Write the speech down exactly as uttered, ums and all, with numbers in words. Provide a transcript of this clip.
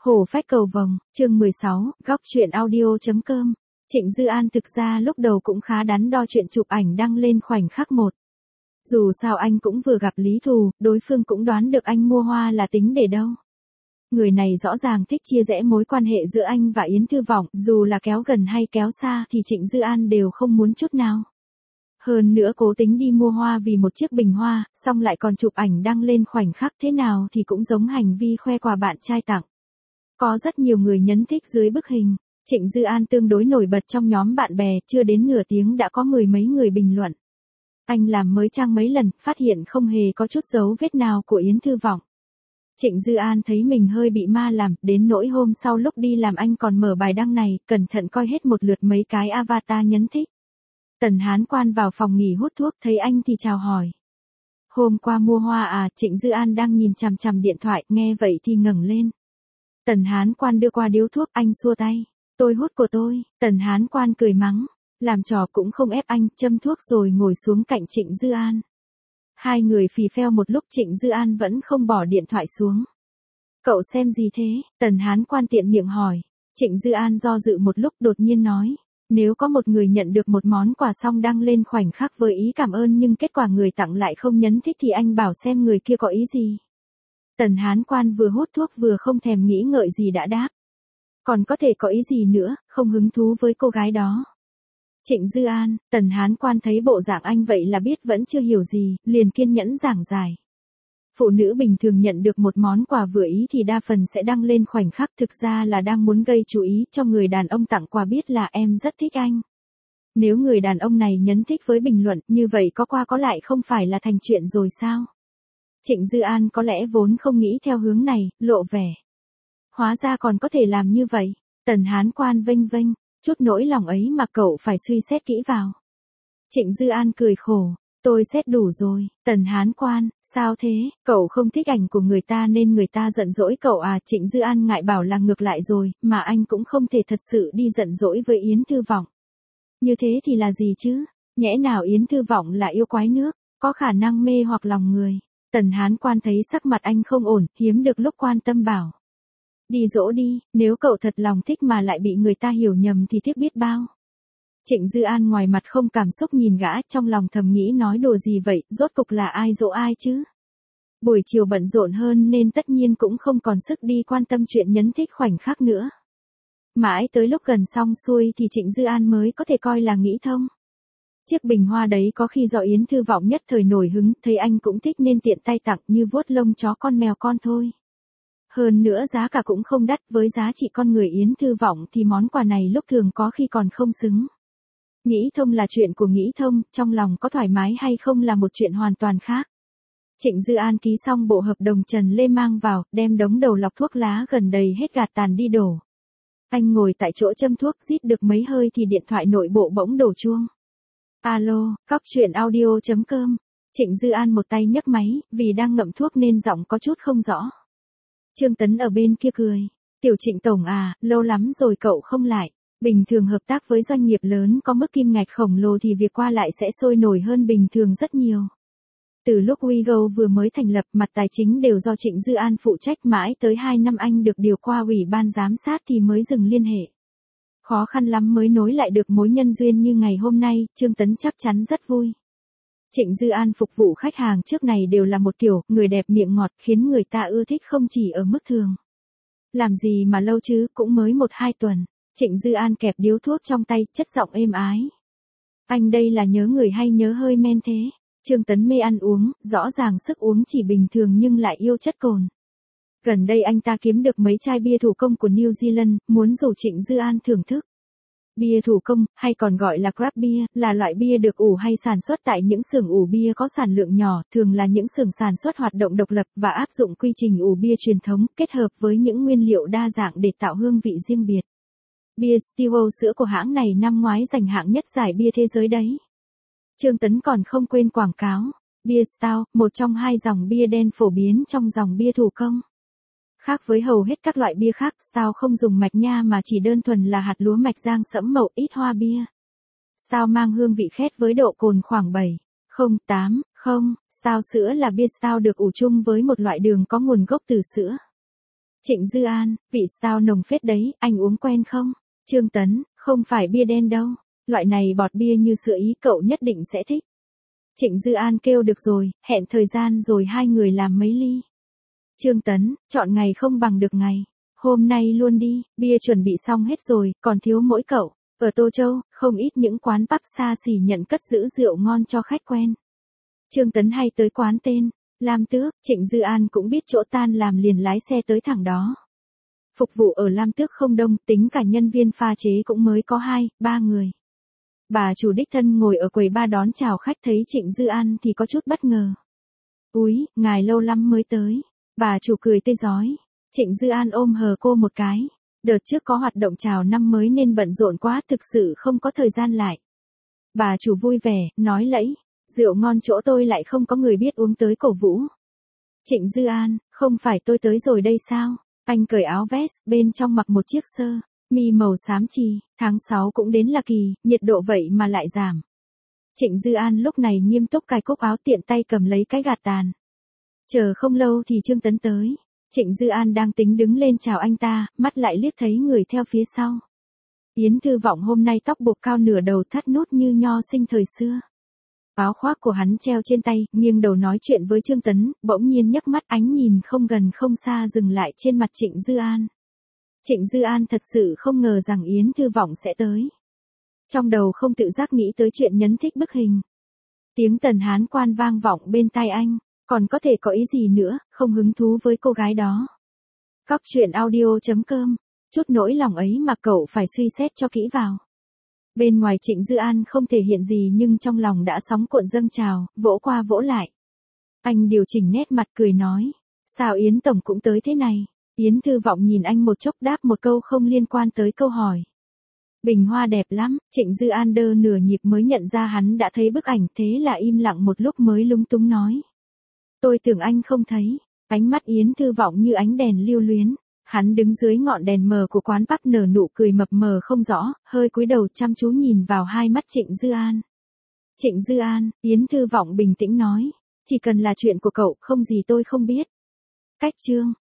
Hổ phách cầu vồng, chương mười sáu, góc truyện audio.com. Trịnh Dư An thực ra lúc đầu cũng khá đắn đo chuyện chụp ảnh đăng lên khoảnh khắc một. Dù sao anh cũng vừa gặp Lý Thù, đối phương cũng đoán được anh mua hoa là tính để đâu. Người này rõ ràng thích chia rẽ mối quan hệ giữa anh và Yến Thư Vọng, dù là kéo gần hay kéo xa thì Trịnh Dư An đều không muốn chút nào. Hơn nữa cố tính đi mua hoa vì một chiếc bình hoa, xong lại còn chụp ảnh đăng lên khoảnh khắc thế nào thì cũng giống hành vi khoe quà bạn trai tặng. Có rất nhiều người nhấn thích dưới bức hình. Trịnh Dư An tương đối nổi bật trong nhóm bạn bè, chưa đến nửa tiếng đã có mười mấy người bình luận. Anh làm mới trang mấy lần, phát hiện không hề có chút dấu vết nào của Yến Thư Vọng. Trịnh Dư An thấy mình hơi bị ma làm, đến nỗi hôm sau lúc đi làm anh còn mở bài đăng này, cẩn thận coi hết một lượt mấy cái avatar nhấn thích. Tần Hán Quan vào phòng nghỉ hút thuốc thấy anh thì chào hỏi. Hôm qua mua hoa à? Trịnh Dư An đang nhìn chằm chằm điện thoại, nghe vậy thì ngẩng lên. Tần Hán Quan đưa qua điếu thuốc, anh xua tay. Tôi hút của tôi. Tần Hán Quan cười mắng. Làm trò cũng không ép anh, châm thuốc rồi ngồi xuống cạnh Trịnh Dư An. Hai người phì pheo một lúc, Trịnh Dư An vẫn không bỏ điện thoại xuống. Cậu xem gì thế? Tần Hán Quan tiện miệng hỏi. Trịnh Dư An do dự một lúc đột nhiên nói. Nếu có một người nhận được một món quà xong đăng lên khoảnh khắc với ý cảm ơn nhưng kết quả người tặng lại không nhấn thích thì anh bảo xem người kia có ý gì. Tần Hán Quan vừa hút thuốc vừa không thèm nghĩ ngợi gì đã đáp. Còn có thể có ý gì nữa, không hứng thú với cô gái đó. Trịnh Dư An, Tần Hán Quan thấy bộ dạng anh vậy là biết vẫn chưa hiểu gì, liền kiên nhẫn giảng giải. Phụ nữ bình thường nhận được một món quà vừa ý thì đa phần sẽ đăng lên khoảnh khắc, thực ra là đang muốn gây chú ý cho người đàn ông tặng quà biết là em rất thích anh. Nếu người đàn ông này nhấn thích với bình luận, như vậy có qua có lại không phải là thành chuyện rồi sao? Trịnh Dư An có lẽ vốn không nghĩ theo hướng này, lộ vẻ. Hóa ra còn có thể làm như vậy. Tần Hán Quan vênh vênh, chút nỗi lòng ấy mà cậu phải suy xét kỹ vào. Trịnh Dư An cười khổ. Tôi xét đủ rồi. Tần Hán Quan, sao thế? Cậu không thích ảnh của người ta nên người ta giận dỗi cậu à? Trịnh Dư An ngại bảo là ngược lại rồi, mà anh cũng không thể thật sự đi giận dỗi với Yến Thư Vọng. Như thế thì là gì chứ? Nhẽ nào Yến Thư Vọng là yêu quái nước, có khả năng mê hoặc lòng người. Tần Hán Quan thấy sắc mặt anh không ổn, hiếm được lúc quan tâm bảo. Đi dỗ đi, nếu cậu thật lòng thích mà lại bị người ta hiểu nhầm thì tiếc biết bao. Trịnh Dư An ngoài mặt không cảm xúc nhìn gã, trong lòng thầm nghĩ nói đùa gì vậy, rốt cục là ai dỗ ai chứ. Buổi chiều bận rộn hơn nên tất nhiên cũng không còn sức đi quan tâm chuyện nhấn thích khoảnh khắc nữa. Mãi tới lúc gần xong xuôi thì Trịnh Dư An mới có thể coi là nghĩ thông. Chiếc bình hoa đấy có khi do Yến Thư Vọng nhất thời nổi hứng, thấy anh cũng thích nên tiện tay tặng, như vuốt lông chó con mèo con thôi. Hơn nữa giá cả cũng không đắt, với giá trị con người Yến Thư Vọng thì món quà này lúc thường có khi còn không xứng. Nghĩ thông là chuyện của nghĩ thông, trong lòng có thoải mái hay không là một chuyện hoàn toàn khác. Trịnh Dư An ký xong bộ hợp đồng Trần Lê mang vào, đem đống đầu lọc thuốc lá gần đầy hết gạt tàn đi đổ. Anh ngồi tại chỗ châm thuốc, rít được mấy hơi thì điện thoại nội bộ bỗng đổ chuông. Alo, góc truyện audio.com. Trịnh Dư An một tay nhấc máy, vì đang ngậm thuốc nên giọng có chút không rõ. Trương Tấn ở bên kia cười. Tiểu Trịnh tổng à, lâu lắm rồi cậu không lại. Bình thường hợp tác với doanh nghiệp lớn có mức kim ngạch khổng lồ thì việc qua lại sẽ sôi nổi hơn bình thường rất nhiều. Từ lúc WeGo vừa mới thành lập, mặt tài chính đều do Trịnh Dư An phụ trách, mãi tới hai năm anh được điều qua ủy ban giám sát thì mới dừng liên hệ. Khó khăn lắm mới nối lại được mối nhân duyên như ngày hôm nay, Trương Tấn chắc chắn rất vui. Trịnh Dư An phục vụ khách hàng trước này đều là một kiểu, người đẹp miệng ngọt khiến người ta ưa thích không chỉ ở mức thường. Làm gì mà lâu chứ, cũng mới một hai tuần. Trịnh Dư An kẹp điếu thuốc trong tay, chất giọng êm ái. Anh đây là nhớ người hay nhớ hơi men thế? Trương Tấn mê ăn uống, rõ ràng sức uống chỉ bình thường nhưng lại yêu chất cồn. Gần đây anh ta kiếm được mấy chai bia thủ công của New Zealand, muốn rủ Trịnh Dư An thưởng thức. Bia thủ công, hay còn gọi là craft beer, là loại bia được ủ hay sản xuất tại những xưởng ủ bia có sản lượng nhỏ, thường là những xưởng sản xuất hoạt động độc lập và áp dụng quy trình ủ bia truyền thống, kết hợp với những nguyên liệu đa dạng để tạo hương vị riêng biệt. Bia Stewart sữa của hãng này năm ngoái giành hạng nhất giải bia thế giới đấy. Trương Tấn còn không quên quảng cáo. Bia Stout, một trong hai dòng bia đen phổ biến trong dòng bia thủ công. Khác với hầu hết các loại bia khác, Stout không dùng mạch nha mà chỉ đơn thuần là hạt lúa mạch rang sẫm màu, ít hoa bia. Stout mang hương vị khét với độ cồn khoảng bảy phẩy không tám không. Stout sữa là bia Stout được ủ chung với một loại đường có nguồn gốc từ sữa. Trịnh Dư An, vị sao nồng phết đấy, anh uống quen không? Trương Tấn, không phải bia đen đâu, loại này bọt bia như sữa ý cậu nhất định sẽ thích. Trịnh Dư An kêu được rồi, hẹn thời gian rồi hai người làm mấy ly. Trương Tấn, chọn ngày không bằng được ngày. Hôm nay luôn đi, bia chuẩn bị xong hết rồi, còn thiếu mỗi cậu. Ở Tô Châu, không ít những quán pub xa xỉ nhận cất giữ rượu ngon cho khách quen. Trương Tấn hay tới quán tên Lam Tước, Trịnh Dư An cũng biết chỗ tan làm liền lái xe tới thẳng đó. Phục vụ ở Lam Tước không đông, tính cả nhân viên pha chế cũng mới có hai, ba người. Bà chủ đích thân ngồi ở quầy ba đón chào khách thấy Trịnh Dư An thì có chút bất ngờ. Úi, ngài lâu lắm mới tới. Bà chủ cười tươi rói. Trịnh Dư An ôm hờ cô một cái. Đợt trước có hoạt động chào năm mới nên bận rộn quá, thực sự không có thời gian lại. Bà chủ vui vẻ, nói lẫy. Rượu ngon chỗ tôi lại không có người biết uống tới cổ vũ. Trịnh Dư An, không phải tôi tới rồi đây sao? Anh cởi áo vest, bên trong mặc một chiếc sơ mi màu xám chì, tháng sáu cũng đến là kỳ, nhiệt độ vậy mà lại giảm. Trịnh Dư An lúc này nghiêm túc cài cúc áo, tiện tay cầm lấy cái gạt tàn. Chờ không lâu thì Trương Tấn tới. Trịnh Dư An đang tính đứng lên chào anh ta, mắt lại liếc thấy người theo phía sau. Yến Thư Vọng hôm nay tóc buộc cao nửa đầu, thắt nút như nho sinh thời xưa. Áo khoác của hắn treo trên tay, nghiêng đầu nói chuyện với Trương Tấn, bỗng nhiên nhấc mắt, ánh nhìn không gần không xa dừng lại trên mặt Trịnh Dư An. Trịnh Dư An thật sự không ngờ rằng Yến Thư Vọng sẽ tới. Trong đầu không tự giác nghĩ tới chuyện nhấn thích bức hình. Tiếng Tần Hán Quan vang vọng bên tai anh, còn có thể có ý gì nữa, không hứng thú với cô gái đó. Cóc truyện audio chấm com, chút nỗi lòng ấy mà cậu phải suy xét cho kỹ vào. Bên ngoài Trịnh Dư An không thể hiện gì nhưng trong lòng đã sóng cuộn dâng trào, vỗ qua vỗ lại. Anh điều chỉnh nét mặt cười nói, sao Yến Tổng cũng tới thế này? Yến Thư Vọng nhìn anh một chốc, đáp một câu không liên quan tới câu hỏi. Bình hoa đẹp lắm. Trịnh Dư An đơ nửa nhịp mới nhận ra hắn đã thấy bức ảnh, thế là im lặng một lúc mới lúng túng nói. Tôi tưởng anh không thấy. Ánh mắt Yến Thư Vọng như ánh đèn lưu luyến. Hắn đứng dưới ngọn đèn mờ của quán pub nở nụ cười mập mờ không rõ, hơi cúi đầu chăm chú nhìn vào hai mắt Trịnh Dư An. Trịnh Dư An, Yến Thư Vọng bình tĩnh nói. Chỉ cần là chuyện của cậu, không gì tôi không biết. Cách chương.